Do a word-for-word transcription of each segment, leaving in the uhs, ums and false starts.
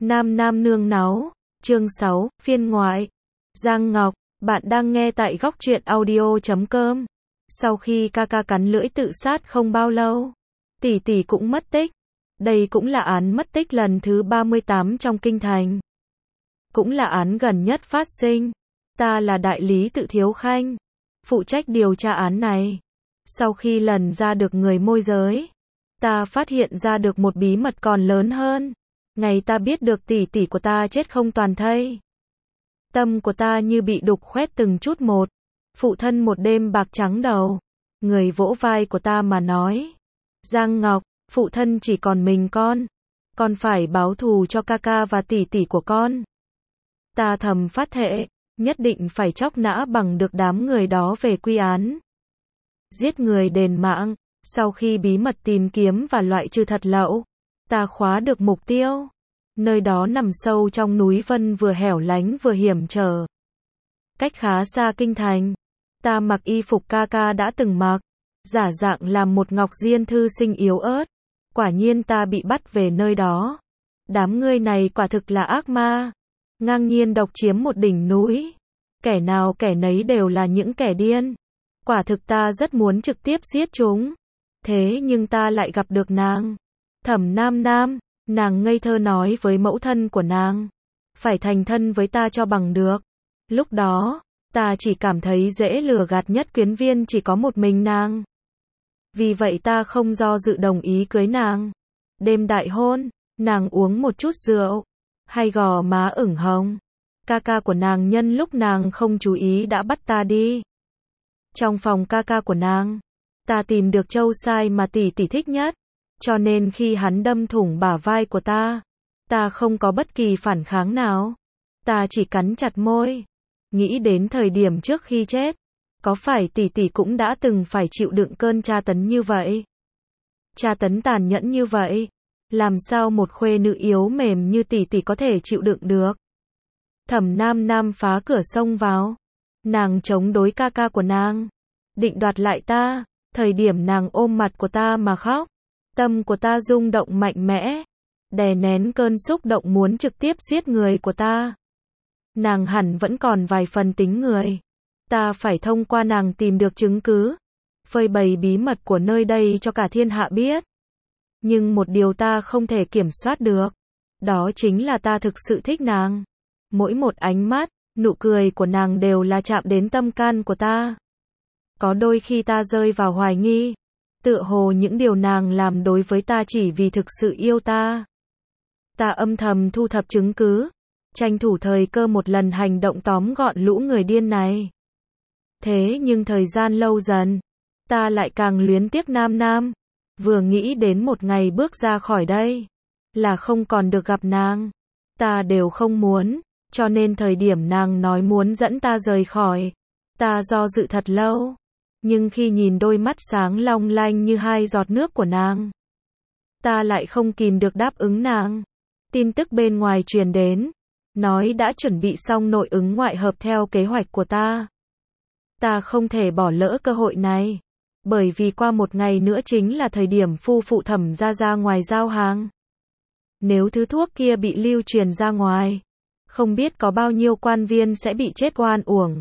Nam Nam nương náu, chương sáu, phiên ngoại. Giang Ngọc, bạn đang nghe tại góc truyện audio chấm com. Sau khi ca ca cắn lưỡi tự sát không bao lâu, tỷ tỷ cũng mất tích. Đây cũng là án mất tích lần thứ ba mươi tám trong kinh thành. Cũng là án gần nhất phát sinh. Ta là đại lý tự Thiếu Khanh, phụ trách điều tra án này. Sau khi lần ra được người môi giới, ta phát hiện ra được một bí mật còn lớn hơn. Ngày ta biết được tỷ tỷ của ta chết không toàn thây, tâm của ta như bị đục khoét từng chút một. Phụ thân một đêm bạc trắng đầu, người vỗ vai của ta mà nói: Giang Ngọc, phụ thân chỉ còn mình con, con phải báo thù cho ca ca và tỷ tỷ của con. Ta thầm phát thệ, nhất định phải chóc nã bằng được đám người đó về quy án, giết người đền mạng. Sau khi bí mật tìm kiếm và loại trừ thật lậu, ta khóa được mục tiêu. Nơi đó nằm sâu trong núi Vân, vừa hẻo lánh vừa hiểm trở, cách khá xa kinh thành. Ta mặc y phục ca ca đã từng mặc, giả dạng làm một ngọc diên thư sinh yếu ớt. Quả nhiên ta bị bắt về nơi đó. Đám ngươi này quả thực là ác ma, ngang nhiên độc chiếm một đỉnh núi. Kẻ nào kẻ nấy đều là những kẻ điên. Quả thực ta rất muốn trực tiếp giết chúng. Thế nhưng ta lại gặp được nàng, Thẩm Nam Nam. Nàng ngây thơ nói với mẫu thân của nàng, phải thành thân với ta cho bằng được. Lúc đó, ta chỉ cảm thấy dễ lừa gạt nhất quyến viên chỉ có một mình nàng. Vì vậy ta không do dự đồng ý cưới nàng. Đêm đại hôn, nàng uống một chút rượu, hay gò má ửng hồng. Ca ca của nàng nhân lúc nàng không chú ý đã bắt ta đi. Trong phòng ca ca của nàng, ta tìm được châu sai mà tỷ tỷ thích nhất. Cho nên khi hắn đâm thủng bả vai của ta, ta không có bất kỳ phản kháng nào. Ta chỉ cắn chặt môi, nghĩ đến thời điểm trước khi chết, có phải tỷ tỷ cũng đã từng phải chịu đựng cơn tra tấn như vậy? Tra tấn tàn nhẫn như vậy, làm sao một khuê nữ yếu mềm như tỷ tỷ có thể chịu đựng được? Thẩm Nam Nam phá cửa xông vào, nàng chống đối ca ca của nàng, định đoạt lại ta. Thời điểm nàng ôm mặt của ta mà khóc, tâm của ta rung động mạnh mẽ, đè nén cơn xúc động muốn trực tiếp giết người của ta. Nàng hẳn vẫn còn vài phần tính người. Ta phải thông qua nàng tìm được chứng cứ, phơi bày bí mật của nơi đây cho cả thiên hạ biết. Nhưng một điều ta không thể kiểm soát được, đó chính là ta thực sự thích nàng. Mỗi một ánh mắt, nụ cười của nàng đều là chạm đến tâm can của ta. Có đôi khi ta rơi vào hoài nghi, tựa hồ những điều nàng làm đối với ta chỉ vì thực sự yêu ta. Ta âm thầm thu thập chứng cứ, tranh thủ thời cơ một lần hành động tóm gọn lũ người điên này. Thế nhưng thời gian lâu dần, ta lại càng luyến tiếc Nam Nam. Vừa nghĩ đến một ngày bước ra khỏi đây, là không còn được gặp nàng, ta đều không muốn. Cho nên thời điểm nàng nói muốn dẫn ta rời khỏi, ta do dự thật lâu. Nhưng khi nhìn đôi mắt sáng long lanh như hai giọt nước của nàng, ta lại không kìm được đáp ứng nàng. Tin tức bên ngoài truyền đến, nói đã chuẩn bị xong nội ứng ngoại hợp theo kế hoạch của ta. Ta không thể bỏ lỡ cơ hội này, bởi vì qua một ngày nữa chính là thời điểm phu phụ Thẩm ra ra ngoài giao hàng. Nếu thứ thuốc kia bị lưu truyền ra ngoài, không biết có bao nhiêu quan viên sẽ bị chết oan uổng.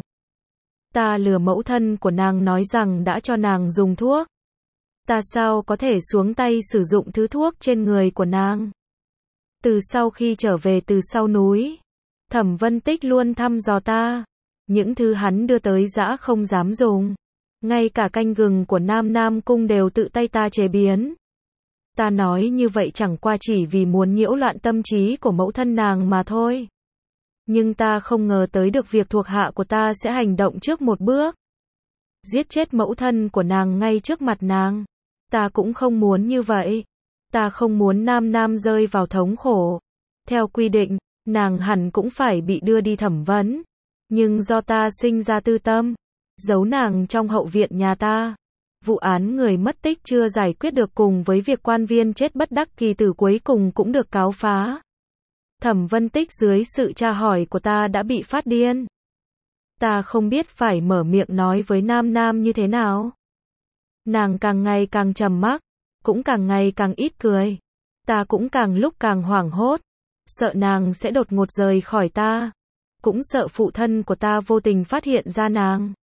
Ta lừa mẫu thân của nàng nói rằng đã cho nàng dùng thuốc. Ta sao có thể xuống tay sử dụng thứ thuốc trên người của nàng? Từ sau khi trở về từ sau núi, Thẩm Vân Tích luôn thăm dò ta. Những thứ hắn đưa tới dã không dám dùng. Ngay cả canh gừng của Nam Nam Cung đều tự tay ta chế biến. Ta nói như vậy chẳng qua chỉ vì muốn nhiễu loạn tâm trí của mẫu thân nàng mà thôi. Nhưng ta không ngờ tới được việc thuộc hạ của ta sẽ hành động trước một bước, giết chết mẫu thân của nàng ngay trước mặt nàng. Ta cũng không muốn như vậy. Ta không muốn Nam Nam rơi vào thống khổ. Theo quy định, nàng hẳn cũng phải bị đưa đi thẩm vấn. Nhưng do ta sinh ra tư tâm, giấu nàng trong hậu viện nhà ta. Vụ án người mất tích chưa giải quyết được cùng với việc quan viên chết bất đắc kỳ tử cuối cùng cũng được cáo phá. Thẩm Vân Tích dưới sự tra hỏi của ta đã bị phát điên. Ta không biết phải mở miệng nói với Nam Nam như thế nào. Nàng càng ngày càng trầm mặc, cũng càng ngày càng ít cười. Ta cũng càng lúc càng hoảng hốt. sợ nàng sẽ đột ngột rời khỏi ta, cũng sợ phụ thân của ta vô tình phát hiện ra nàng.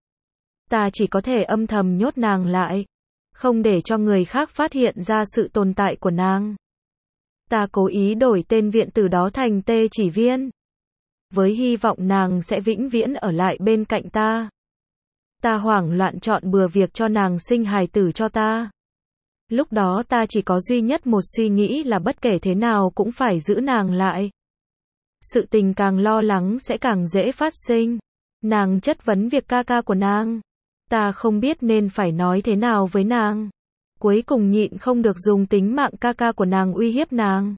Ta chỉ có thể âm thầm nhốt nàng lại, không để cho người khác phát hiện ra sự tồn tại của nàng. Ta cố ý đổi tên viện tử đó thành Tê Chỉ Viên, với hy vọng nàng sẽ vĩnh viễn ở lại bên cạnh ta. Ta hoảng loạn chọn bừa việc cho nàng sinh hài tử cho ta. Lúc đó ta chỉ có duy nhất một suy nghĩ là bất kể thế nào cũng phải giữ nàng lại. Sự tình càng lo lắng sẽ càng dễ phát sinh. Nàng chất vấn việc ca ca của nàng. Ta không biết nên phải nói thế nào với nàng. Cuối cùng nhịn không được dùng tính mạng ca ca của nàng uy hiếp nàng.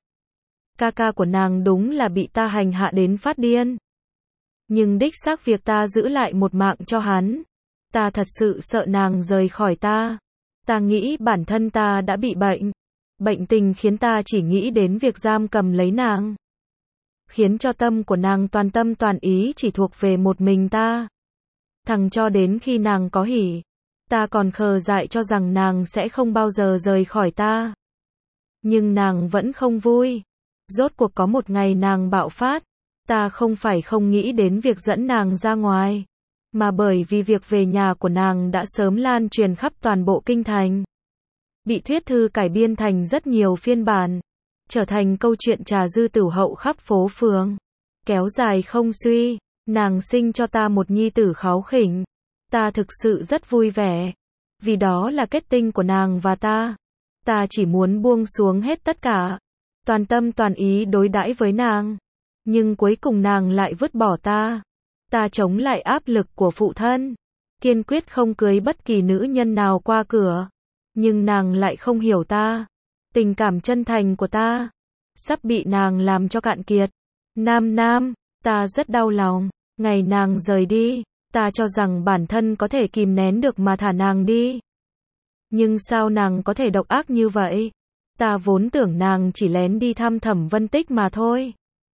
Ca ca của nàng đúng là bị ta hành hạ đến phát điên. Nhưng đích xác việc ta giữ lại một mạng cho hắn. Ta thật sự sợ nàng rời khỏi ta. Ta nghĩ bản thân ta đã bị bệnh. Bệnh tình khiến ta chỉ nghĩ đến việc giam cầm lấy nàng. Khiến cho tâm của nàng toàn tâm toàn ý chỉ thuộc về một mình ta. Thằng cho đến khi nàng có hỉ, ta còn khờ dại cho rằng nàng sẽ không bao giờ rời khỏi ta. Nhưng nàng vẫn không vui. Rốt cuộc có một ngày nàng bạo phát. Ta không phải không nghĩ đến việc dẫn nàng ra ngoài, mà bởi vì việc về nhà của nàng đã sớm lan truyền khắp toàn bộ kinh thành. Bị thuyết thư cải biên thành rất nhiều phiên bản, trở thành câu chuyện trà dư tửu hậu khắp phố phường. Kéo dài không suy, nàng sinh cho ta một nhi tử kháu khỉnh. Ta thực sự rất vui vẻ, vì đó là kết tinh của nàng và ta. Ta chỉ muốn buông xuống hết tất cả, toàn tâm toàn ý đối đãi với nàng. Nhưng cuối cùng nàng lại vứt bỏ ta. Ta chống lại áp lực của phụ thân, kiên quyết không cưới bất kỳ nữ nhân nào qua cửa. Nhưng nàng lại không hiểu ta. Tình cảm chân thành của ta sắp bị nàng làm cho cạn kiệt. Nam Nam, ta rất đau lòng. Ngày nàng rời đi, ta cho rằng bản thân có thể kìm nén được mà thả nàng đi. Nhưng sao nàng có thể độc ác như vậy? Ta vốn tưởng nàng chỉ lén đi thăm Thẩm Vân Tích mà thôi.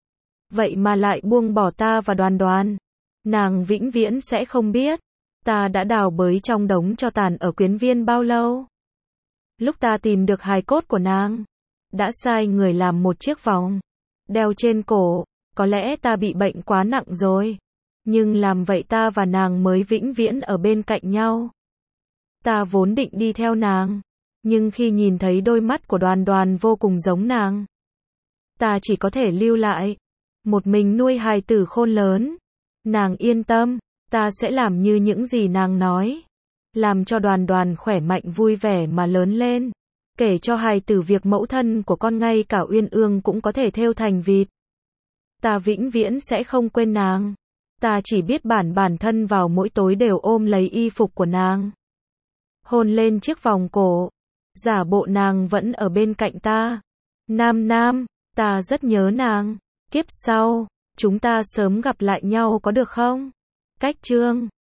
Vậy mà lại buông bỏ ta và Đoàn Đoàn. Nàng vĩnh viễn sẽ không biết ta đã đào bới trong đống tro tàn ở Quyến Viên bao lâu. Lúc ta tìm được hài cốt của nàng, đã sai người làm một chiếc vòng đeo trên cổ. Có lẽ ta bị bệnh quá nặng rồi, nhưng làm vậy ta và nàng mới vĩnh viễn ở bên cạnh nhau. Ta vốn định đi theo nàng, nhưng khi nhìn thấy đôi mắt của Đoàn Đoàn vô cùng giống nàng, ta chỉ có thể lưu lại, một mình nuôi hài tử khôn lớn. Nàng yên tâm, ta sẽ làm như những gì nàng nói, làm cho Đoàn Đoàn khỏe mạnh vui vẻ mà lớn lên, kể cho hài tử việc mẫu thân của con ngay cả uyên ương cũng có thể thêu thành vịt. Ta vĩnh viễn sẽ không quên nàng. Ta chỉ biết bản bản thân vào mỗi tối đều ôm lấy y phục của nàng, hôn lên chiếc vòng cổ, giả bộ nàng vẫn ở bên cạnh ta. Nam Nam, ta rất nhớ nàng. Kiếp sau, chúng ta sớm gặp lại nhau có được không? Cách chương